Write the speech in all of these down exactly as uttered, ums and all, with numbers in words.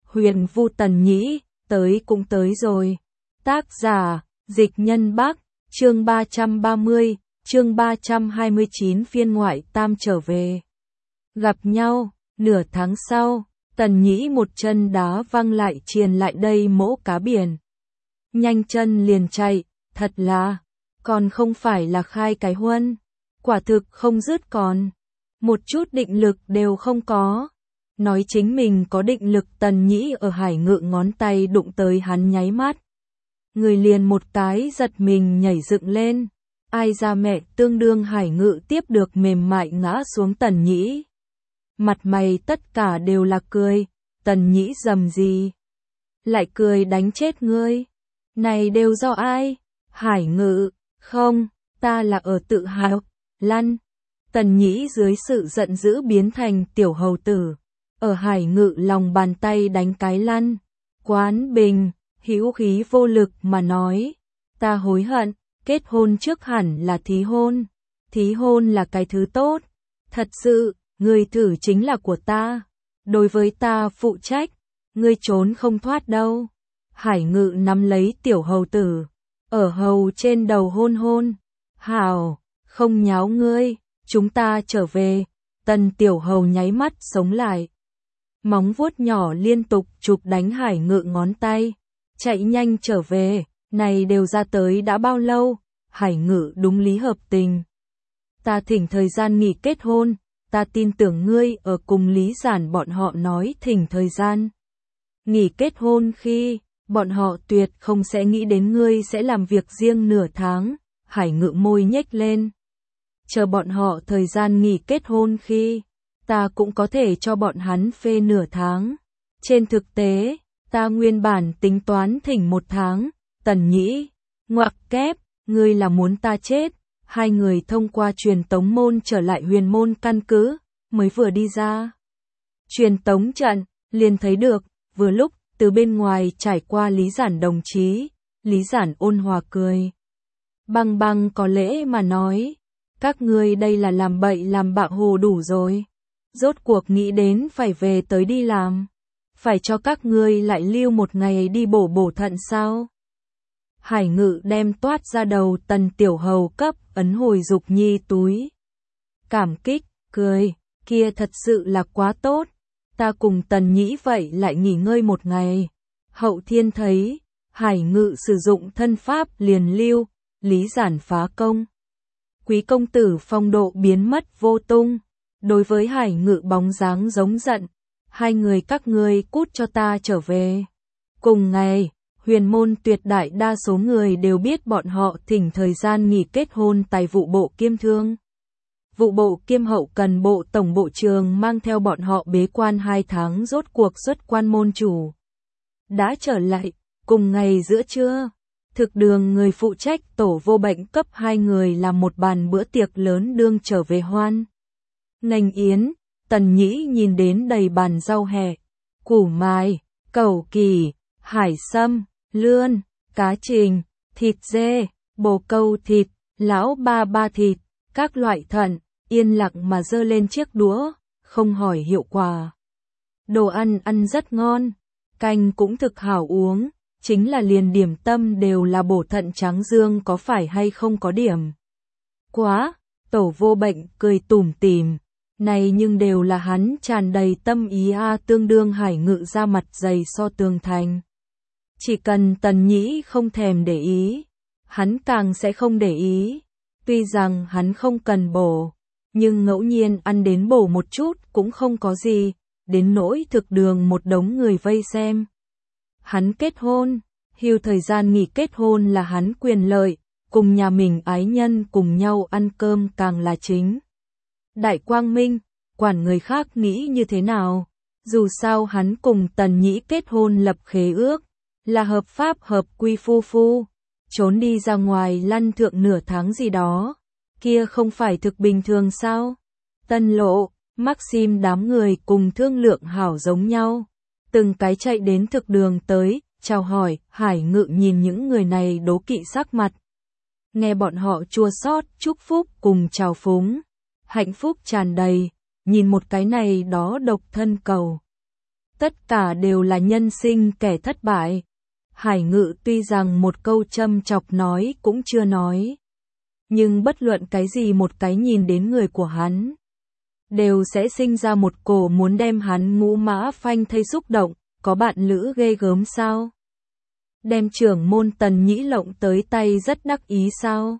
Huyền Vu Tần Nhĩ, tới cũng tới rồi. Tác giả, Dịch Nhân Bắc, chương ba trăm ba mươi, chương ba trăm hai mươi chín phiên ngoại tam trở về. Gặp nhau, nửa tháng sau, Tần Nhĩ một chân đá văng lại triền lại đây mỗ cá biển. Nhanh chân liền chạy, thật là, còn không phải là khai cái huân. Quả thực không dứt còn, một chút định lực đều không có. Nói chính mình có định lực Tần Nhĩ ở Hải Ngự ngón tay đụng tới hắn nháy mắt. Người liền một cái giật mình nhảy dựng lên. Ai ra mẹ tương đương Hải Ngự tiếp được mềm mại ngã xuống Tần Nhĩ. Mặt mày tất cả đều là cười. Tần Nhĩ rầm gì? Lại cười đánh chết ngươi. Này đều do ai? Hải Ngự, không, ta là ở tự hào. Lăn. Tần Nhĩ dưới sự giận dữ biến thành tiểu hầu tử. Ở Hải Ngự lòng bàn tay đánh cái lăn. Quán bình, hữu khí vô lực mà nói. Ta hối hận, kết hôn trước hẳn là thí hôn. Thí hôn là cái thứ tốt. Thật sự, người thử chính là của ta. Đối với ta phụ trách, ngươi trốn không thoát đâu. Hải Ngự nắm lấy tiểu hầu tử. Ở hầu trên đầu hôn hôn. Hảo, không nháo ngươi, chúng ta trở về. Tần tiểu hầu nháy mắt sống lại. Móng vuốt nhỏ liên tục chụp đánh Hải Ngự ngón tay. Chạy nhanh trở về, này đều ra tới đã bao lâu? Hải Ngự đúng lý hợp tình. Ta thỉnh thời gian nghỉ kết hôn, ta tin tưởng ngươi ở cùng Lý Giản bọn họ nói thỉnh thời gian. Nghỉ kết hôn khi, bọn họ tuyệt không sẽ nghĩ đến ngươi sẽ làm việc riêng nửa tháng. Hải Ngự môi nhếch lên. Chờ bọn họ thời gian nghỉ kết hôn khi, ta cũng có thể cho bọn hắn phê nửa tháng. Trên thực tế, ta nguyên bản tính toán thỉnh một tháng. Tần Nhĩ, ngoặc kép, ngươi là muốn ta chết. Hai người thông qua truyền tống môn trở lại huyền môn căn cứ, mới vừa đi ra. Truyền tống trận, liền thấy được, vừa lúc, từ bên ngoài trải qua Lý Giản đồng chí. Lý Giản ôn hòa cười. Băng băng có lễ mà nói. Các ngươi đây là làm bậy làm bạ hồ đủ rồi. Rốt cuộc nghĩ đến phải về tới đi làm. Phải cho các ngươi lại lưu một ngày đi bổ bổ thận sao? Hải Ngự đem toát ra đầu Tần tiểu hầu cấp ấn hồi Dục Nhi túi. Cảm kích, cười, kia thật sự là quá tốt. Ta cùng Tần Nhĩ vậy lại nghỉ ngơi một ngày. Hậu thiên thấy, Hải Ngự sử dụng thân pháp liền lưu, Lý Giản phá công. Quý công tử phong độ biến mất vô tung. Đối với Hải Ngự bóng dáng giống giận. Hai người các ngươi cút cho ta trở về. Cùng ngày, huyền môn tuyệt đại đa số người đều biết bọn họ thỉnh thời gian nghỉ kết hôn tại vụ bộ kiêm thương. Vụ bộ kiêm hậu cần bộ tổng bộ trường mang theo bọn họ bế quan hai tháng rốt cuộc xuất quan môn chủ. Đã trở lại, cùng ngày giữa trưa. Thực đường người phụ trách tổ vô bệnh cấp hai người làm một bàn bữa tiệc lớn đương trở về hoan. Nghênh yến, Tần Nhĩ nhìn đến đầy bàn rau hẹ, củ mai, cẩu kỳ, hải sâm, lươn, cá trình, thịt dê, bồ câu thịt, lão ba ba thịt, các loại thận, yên lặng mà giơ lên chiếc đũa, không hỏi hiệu quả. Đồ ăn ăn rất ngon, canh cũng thực hảo uống. Chính là liền điểm tâm đều là bổ thận trắng dương có phải hay không có điểm. Quá, tổ vô bệnh cười tủm tỉm, này nhưng đều là hắn tràn đầy tâm ý a tương đương Hải Ngự ra mặt dày so tường thành. Chỉ cần Tần Nhĩ không thèm để ý, hắn càng sẽ không để ý. Tuy rằng hắn không cần bổ, nhưng ngẫu nhiên ăn đến bổ một chút cũng không có gì, đến nỗi thực đường một đống người vây xem. Hắn kết hôn, hưu thời gian nghỉ kết hôn là hắn quyền lợi, cùng nhà mình ái nhân cùng nhau ăn cơm càng là chính. Đại Quang Minh, quản người khác nghĩ như thế nào, dù sao hắn cùng Tần Nhĩ kết hôn lập khế ước, là hợp pháp hợp quy phu phu, trốn đi ra ngoài lăn thượng nửa tháng gì đó, kia không phải thực bình thường sao? Tân Lộ, Maxim đám người cùng thương lượng hảo giống nhau. Từng cái chạy đến thực đường tới, chào hỏi. Hải Ngự nhìn những người này đố kỵ sắc mặt. Nghe bọn họ chua xót chúc phúc cùng chào phúng. Hạnh phúc tràn đầy, nhìn một cái này đó độc thân cầu. tất cả đều là nhân sinh kẻ thất bại. Hải Ngự tuy rằng một câu châm chọc nói cũng chưa nói. Nhưng bất luận cái gì một cái nhìn đến người của hắn, đều sẽ sinh ra một cổ muốn đem hắn ngũ mã phanh thây xúc động, có bạn lữ ghê gớm sao? Đem trưởng môn Tần Nhĩ lộng tới tay rất đắc ý sao?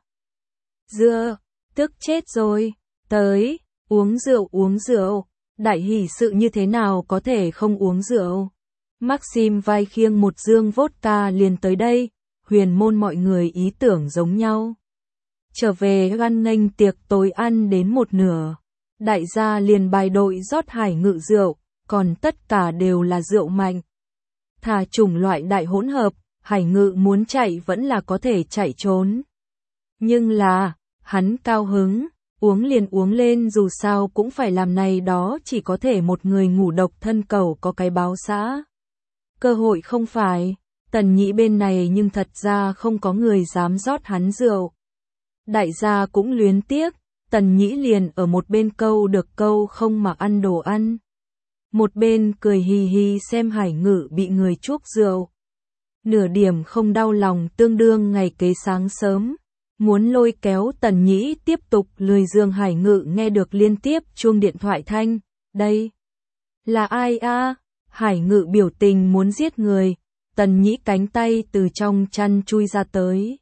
Dưa, tức chết rồi, tới, uống rượu uống rượu, đại hỷ sự như thế nào có thể không uống rượu? Maxim vai khiêng một dương vodka liền tới đây, huyền môn mọi người ý tưởng giống nhau. Trở về ăn nghênh tiệc tối ăn đến một nửa, đại gia liền bài đội rót Hải Ngự rượu, còn tất cả đều là rượu mạnh. Thà chủng loại đại hỗn hợp, Hải Ngự muốn chạy vẫn là có thể chạy trốn. Nhưng là, hắn cao hứng, uống liền uống lên dù sao cũng phải làm này đó chỉ có thể một người ngủ độc thân cầu có cái báo xã. Cơ hội không phải, Tần Nhĩ bên này nhưng thật ra không có người dám rót hắn rượu. Đại gia cũng luyến tiếc, Tần Nhĩ liền ở một bên câu được câu không mà ăn đồ ăn. Một bên cười hì hì xem Hải Ngự bị người chuốc rượu. Nửa điểm không đau lòng tương đương ngày kế sáng sớm. Muốn lôi kéo Tần Nhĩ tiếp tục lười giường Hải Ngự nghe được liên tiếp chuông điện thoại thanh. Đây là ai a? Hải Ngự biểu tình muốn giết người. Tần Nhĩ cánh tay từ trong chăn chui ra tới.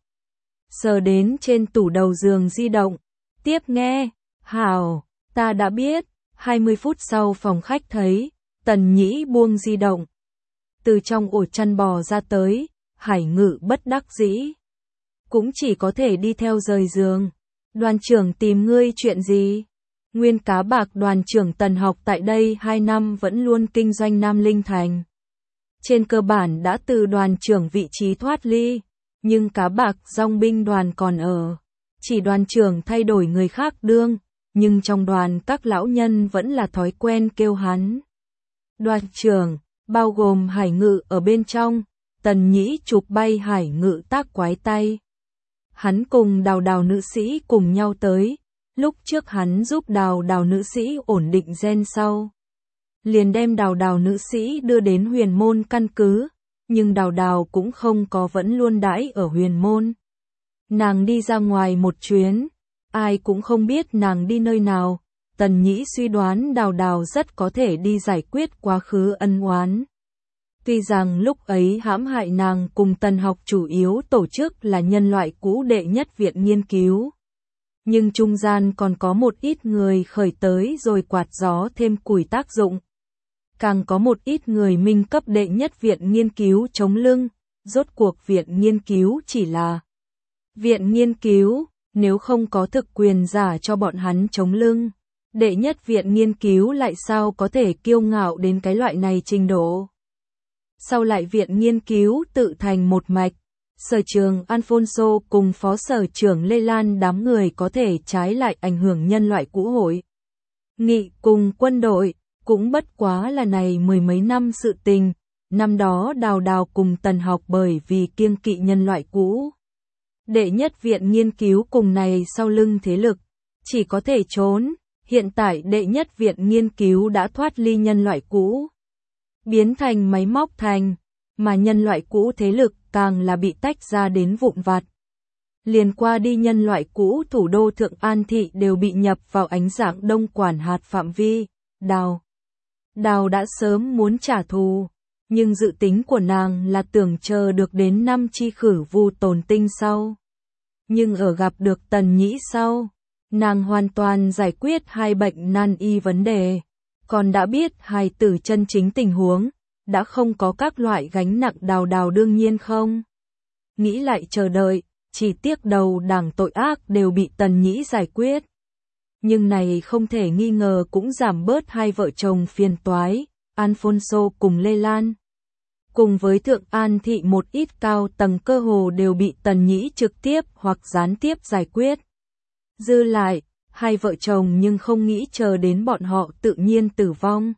Sờ đến trên tủ đầu giường di động. Tiếp nghe. Hảo, ta đã biết. hai mươi phút sau phòng khách thấy. Tần Nhĩ buông di động. Từ trong ổ chăn bò ra tới. Hải Ngự bất đắc dĩ. Cũng chỉ có thể đi theo rời giường. Đoàn trưởng tìm ngươi chuyện gì? Nguyên cá bạc đoàn trưởng Tần học tại đây hai năm vẫn luôn kinh doanh Nam Linh Thành. Trên cơ bản đã từ đoàn trưởng vị trí thoát ly, nhưng cá bạc dòng binh đoàn còn ở. Chỉ đoàn trưởng thay đổi người khác đương, nhưng trong đoàn các lão nhân vẫn là thói quen kêu hắn. Đoàn trưởng, bao gồm Hải Ngự ở bên trong, Tần Nhĩ chụp bay Hải Ngự tác quái tay. Hắn cùng đào đào nữ sĩ cùng nhau tới, lúc trước hắn giúp đào đào nữ sĩ ổn định gen sau. Liền đem đào đào nữ sĩ đưa đến huyền môn căn cứ, nhưng đào đào cũng không có vẫn luôn đãi ở huyền môn. Nàng đi ra ngoài một chuyến, ai cũng không biết nàng đi nơi nào, Tần Nhĩ suy đoán đào đào rất có thể đi giải quyết quá khứ ân oán. Tuy rằng lúc ấy hãm hại nàng cùng Tần học chủ yếu tổ chức là nhân loại cũ đệ nhất viện nghiên cứu. Nhưng trung gian còn có một ít người khởi tới rồi quạt gió thêm củi tác dụng. Càng có một ít người minh cấp đệ nhất viện nghiên cứu chống lưng, rốt cuộc viện nghiên cứu chỉ là viện nghiên cứu, nếu không có thực quyền giả cho bọn hắn chống lưng. Đệ nhất viện nghiên cứu lại sao có thể kiêu ngạo đến cái loại này trình độ. Sau lại viện nghiên cứu tự thành một mạch, sở trường Alfonso cùng phó sở trưởng Lê Lan đám người có thể trái lại ảnh hưởng nhân loại cũ hội. Nghị cùng quân đội, cũng bất quá là này mười mấy năm sự tình, năm đó đào đào cùng Tần học bởi vì kiêng kỵ nhân loại cũ. Đệ nhất viện nghiên cứu cùng này sau lưng thế lực, chỉ có thể trốn, hiện tại đệ nhất viện nghiên cứu đã thoát ly nhân loại cũ. Biến thành máy móc thành, mà nhân loại cũ thế lực càng là bị tách ra đến vụn vặt. Liền qua đi nhân loại cũ thủ đô Thượng An Thị đều bị nhập vào ánh dạng đông quản hạt phạm vi, đào. Đào đã sớm muốn trả thù, nhưng dự tính của nàng là tưởng chờ được đến năm chi khử vu tồn tinh sau. Nhưng ở gặp được Tần Nhĩ sau, nàng hoàn toàn giải quyết hai bệnh nan y vấn đề. Còn đã biết hài tử chân chính tình huống, đã không có các loại gánh nặng đào đào đương nhiên không. Nghĩ lại chờ đợi, chỉ tiếc đầu đảng tội ác đều bị Tần Nhĩ giải quyết. Nhưng này không thể nghi ngờ cũng giảm bớt hai vợ chồng phiền toái, Alfonso cùng Lê Lan. Cùng với Thượng An Thị một ít cao tầng cơ hồ đều bị Tần Nhĩ trực tiếp hoặc gián tiếp giải quyết. Dư lại, hai vợ chồng nhưng không nghĩ chờ đến bọn họ tự nhiên tử vong.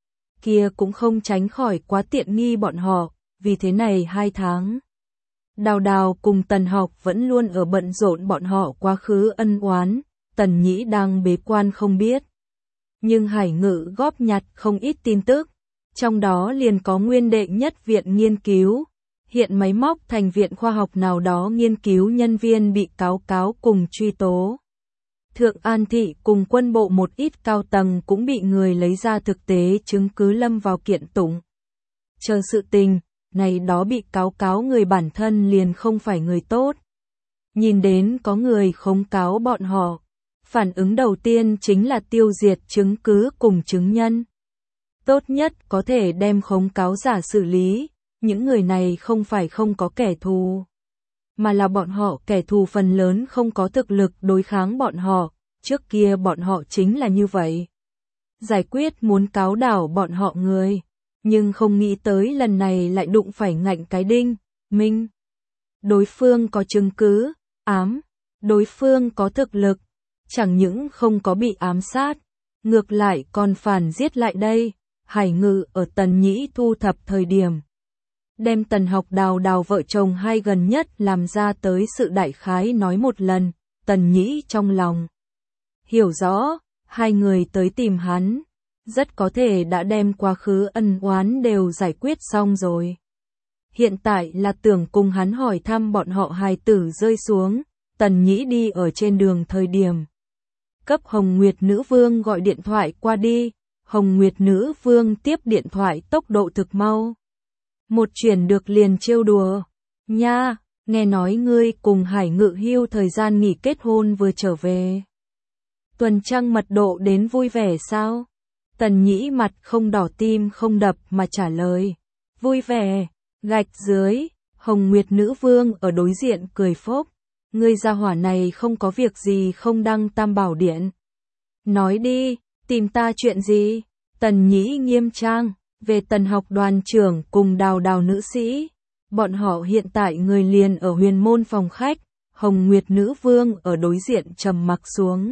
Kia cũng không tránh khỏi quá tiện nghi bọn họ, vì thế này hai tháng. Đào đào cùng Tần học vẫn luôn ở bận rộn bọn họ quá khứ ân oán, Tần Nhĩ đang bế quan không biết. Nhưng Hải Ngự góp nhặt không ít tin tức, Trong đó liền có nguyên đệ nhất viện nghiên cứu. Hiện máy móc thành viện khoa học nào đó nghiên cứu nhân viên bị cáo cáo cùng truy tố. Thượng An Thị cùng quân bộ một ít cao tầng cũng bị người lấy ra thực tế chứng cứ lâm vào kiện tụng. Chờ sự tình, này đó bị cáo cáo người bản thân liền không phải người tốt. Nhìn đến có người khống cáo bọn họ, phản ứng đầu tiên chính là tiêu diệt chứng cứ cùng chứng nhân. Tốt nhất có thể đem khống cáo giả xử lý, những người này không phải không có kẻ thù, mà là bọn họ kẻ thù phần lớn không có thực lực đối kháng bọn họ, trước kia bọn họ chính là như vậy. Giải quyết muốn cáo đảo bọn họ người, nhưng không nghĩ tới lần này lại đụng phải ngạnh cái đinh, minh. Đối phương có chứng cứ, ám, đối phương có thực lực, chẳng những không có bị ám sát, ngược lại còn phản giết lại đây. Hải Ngự ở Tần Nhĩ thu thập thời điểm, đem Tần Học Đào Đào vợ chồng hai gần nhất làm ra tới sự đại khái nói một lần, Tần Nhĩ trong lòng hiểu rõ, hai người tới tìm hắn, rất có thể đã đem quá khứ ân oán đều giải quyết xong rồi. Hiện tại là tưởng cùng hắn hỏi thăm bọn họ hài tử rơi xuống, Tần Nhĩ đi ở trên đường thời điểm. Cấp Hồng Nguyệt Nữ Vương gọi điện thoại qua đi, Hồng Nguyệt Nữ Vương tiếp điện thoại tốc độ thực mau. Một chuyển được liền trêu đùa, nha, nghe nói ngươi cùng Hải Ngự hưu thời gian nghỉ kết hôn vừa trở về. Tuần trăng mật độ đến vui vẻ sao? Tần Nhĩ mặt không đỏ tim không đập mà trả lời, vui vẻ, gạch dưới, Hồng Nguyệt Nữ Vương ở đối diện cười phốc, ngươi gia hỏa này không có việc gì không đăng Tam Bảo Điện. Nói đi, tìm ta chuyện gì? Tần Nhĩ nghiêm trang, về Tần Học đoàn trưởng cùng Đào Đào nữ sĩ. Bọn họ hiện tại người liền ở huyền môn phòng khách, Hồng Nguyệt Nữ Vương ở đối diện trầm mặc xuống.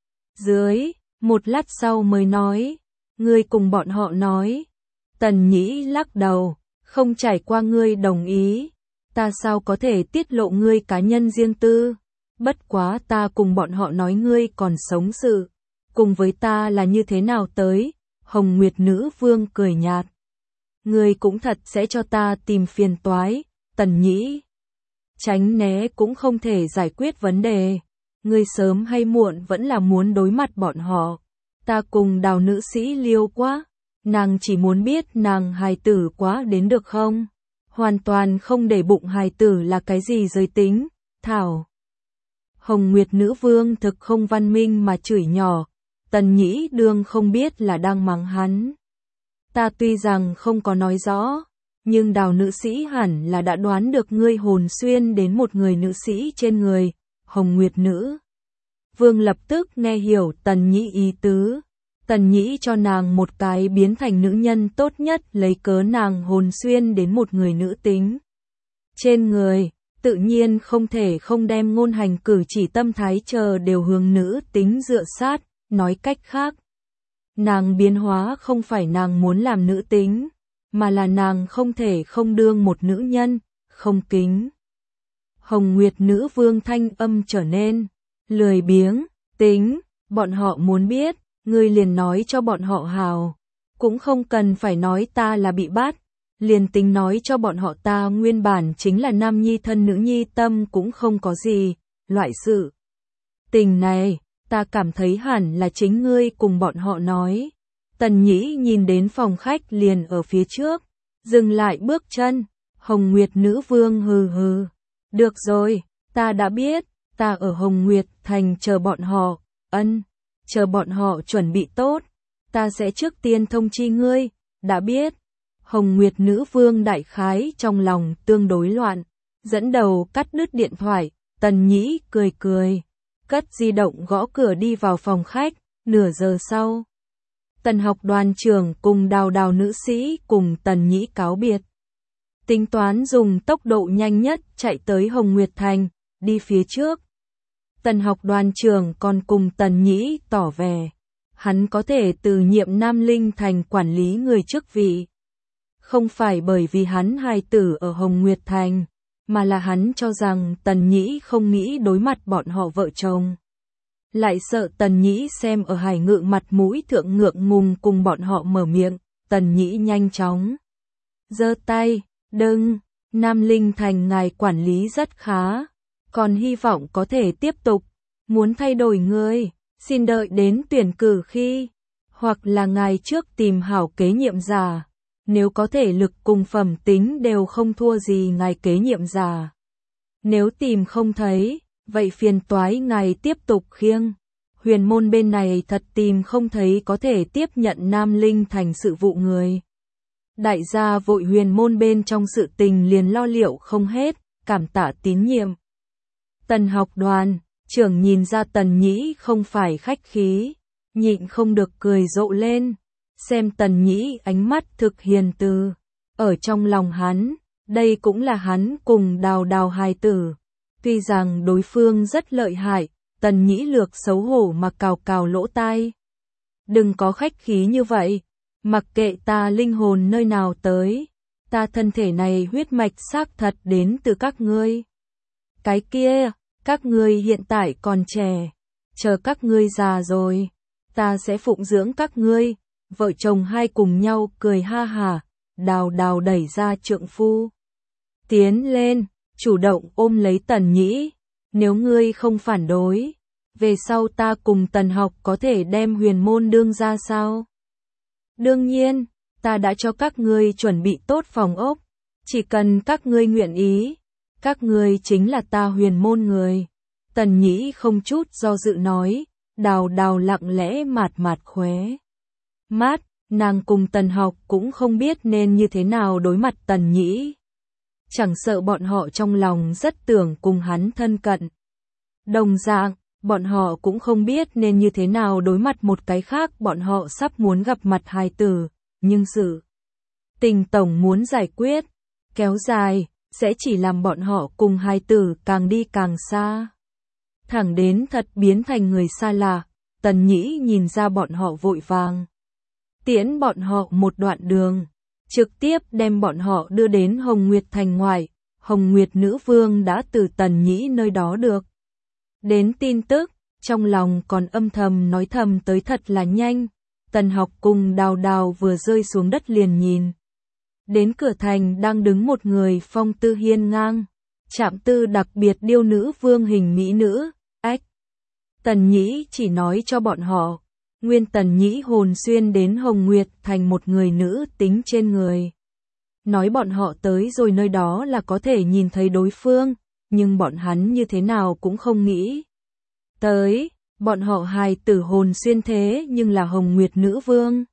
Dưới, một lát sau mới nói, ngươi cùng bọn họ nói. Tần Nhĩ lắc đầu, không trải qua ngươi đồng ý, ta sao có thể tiết lộ ngươi cá nhân riêng tư, bất quá ta cùng bọn họ nói ngươi còn sống sự, cùng với ta là như thế nào tới, Hồng Nguyệt Nữ Vương cười nhạt. Ngươi cũng thật sẽ cho ta tìm phiền toái, Tần Nhĩ. Tránh né cũng không thể giải quyết vấn đề, ngươi sớm hay muộn vẫn là muốn đối mặt bọn họ. Ta cùng Đào nữ sĩ liêu quá, nàng chỉ muốn biết nàng hài tử quá đến được không? Hoàn toàn không để bụng hài tử là cái gì giới tính, thảo. Hồng Nguyệt Nữ Vương thực không văn minh mà chửi nhỏ, Tần Nhĩ đương không biết là đang mắng hắn. Ta tuy rằng không có nói rõ, nhưng Đào nữ sĩ hẳn là đã đoán được ngươi hồn xuyên đến một người nữ sĩ trên người, Hồng Nguyệt Nữ Vương lập tức nghe hiểu Tần Nhĩ ý tứ. Tần Nhĩ cho nàng một cái biến thành nữ nhân tốt nhất lấy cớ nàng hồn xuyên đến một người nữ tính trên người, tự nhiên không thể không đem ngôn hành cử chỉ tâm thái chờ đều hướng nữ tính dựa sát, nói cách khác. Nàng biến hóa không phải nàng muốn làm nữ tính, mà là nàng không thể không đương một nữ nhân, không kính. Hồng Nguyệt Nữ Vương thanh âm trở nên lười biếng, tính, bọn họ muốn biết, ngươi liền nói cho bọn họ hào, cũng không cần phải nói ta là bị bắt, liền tính nói cho bọn họ ta nguyên bản chính là nam nhi thân nữ nhi tâm cũng không có gì, loại sự tình này, ta cảm thấy hẳn là chính ngươi cùng bọn họ nói. Tần Nhĩ nhìn đến phòng khách liền ở phía trước, dừng lại bước chân, Hồng Nguyệt Nữ Vương hừ hừ, được rồi, ta đã biết, ta ở Hồng Nguyệt Thành chờ bọn họ, ân, chờ bọn họ chuẩn bị tốt, ta sẽ trước tiên thông chi ngươi, đã biết. Hồng Nguyệt Nữ Vương đại khái trong lòng tương đối loạn, dẫn đầu cắt đứt điện thoại, Tần Nhĩ cười cười, cất di động gõ cửa đi vào phòng khách, nửa giờ sau. Tần Học đoàn trưởng cùng Đào Đào nữ sĩ cùng Tần Nhĩ cáo biệt. Tính toán dùng tốc độ nhanh nhất chạy tới Hồng Nguyệt Thành, đi phía trước. Tần Học đoàn trưởng còn cùng Tần Nhĩ tỏ vẻ, hắn có thể từ nhiệm Nam Linh Thành quản lý người chức vị. Không phải bởi vì hắn hài tử ở Hồng Nguyệt Thành, mà là hắn cho rằng Tần Nhĩ không nghĩ đối mặt bọn họ vợ chồng. Lại sợ Tần Nhĩ xem ở Hải Ngự mặt mũi thượng ngượng ngùng cùng bọn họ mở miệng, Tần Nhĩ nhanh chóng giơ tay, đừng, Nam Linh Thành ngài quản lý rất khá, còn hy vọng có thể tiếp tục, muốn thay đổi người, xin đợi đến tuyển cử khi, hoặc là ngài trước tìm hảo kế nhiệm giả, nếu có thể lực cùng phẩm tính đều không thua gì ngài kế nhiệm giả. Nếu tìm không thấy, vậy phiền toái ngài tiếp tục khiêng. Huyền môn bên này thật tìm không thấy có thể tiếp nhận Nam Linh Thành sự vụ người. Đại gia vội huyền môn bên trong sự tình liền lo liệu không hết, cảm tạ tín nhiệm. Tần học đoàn, trưởng nhìn ra Tần Nhĩ không phải khách khí, nhịn không được cười rộ lên, xem Tần Nhĩ ánh mắt thực hiền từ. Ở trong lòng hắn, đây cũng là hắn cùng đào đào hài tử. Tuy rằng đối phương rất lợi hại, Tần Nhĩ lược xấu hổ mà cào cào lỗ tai. Đừng có khách khí như vậy, mặc kệ ta linh hồn nơi nào tới, ta thân thể này huyết mạch xác thật đến từ các ngươi. Cái kia, các ngươi hiện tại còn trẻ, chờ các ngươi già rồi, ta sẽ phụng dưỡng các ngươi. Vợ chồng hai cùng nhau cười ha hả, đào đào đẩy ra trượng phu. Tiến lên, chủ động ôm lấy Tần Nhĩ, nếu ngươi không phản đối, về sau ta cùng Tần học có thể đem huyền môn đương ra sao? Đương nhiên, ta đã cho các ngươi chuẩn bị tốt phòng ốc, chỉ cần các ngươi nguyện ý, các ngươi chính là ta huyền môn người. Tần Nhĩ không chút do dự nói, đào đào lặng lẽ mạt mạt khóe mắt, nàng cùng Tần học cũng không biết nên như thế nào đối mặt Tần Nhĩ. Chẳng sợ bọn họ trong lòng rất tưởng cùng hắn thân cận. Đồng dạng, bọn họ cũng không biết nên như thế nào đối mặt một cái khác bọn họ sắp muốn gặp mặt hài tử, nhưng sự tình tổng muốn giải quyết, kéo dài, sẽ chỉ làm bọn họ cùng hài tử càng đi càng xa. Thẳng đến thật biến thành người xa lạ, Tần Nhĩ nhìn ra bọn họ vội vàng. Tiễn bọn họ một đoạn đường, trực tiếp đem bọn họ đưa đến Hồng Nguyệt Thành ngoại. Hồng Nguyệt Nữ Vương đã từ Tần Nhĩ nơi đó được đến tin tức, trong lòng còn âm thầm nói thầm tới thật là nhanh. Tần học cùng đào đào vừa rơi xuống đất liền nhìn đến cửa thành đang đứng một người phong tư hiên ngang, trạm tư đặc biệt điêu nữ vương hình mỹ nữ, ách. Tần Nhĩ chỉ nói cho bọn họ, nguyên Tần Nhĩ hồn xuyên đến Hồng Nguyệt Thành một người nữ tính trên người. Nói bọn họ tới rồi nơi đó là có thể nhìn thấy đối phương, nhưng bọn hắn như thế nào cũng không nghĩ tới, bọn họ hài tử hồn xuyên thế nhưng là Hồng Nguyệt Nữ Vương.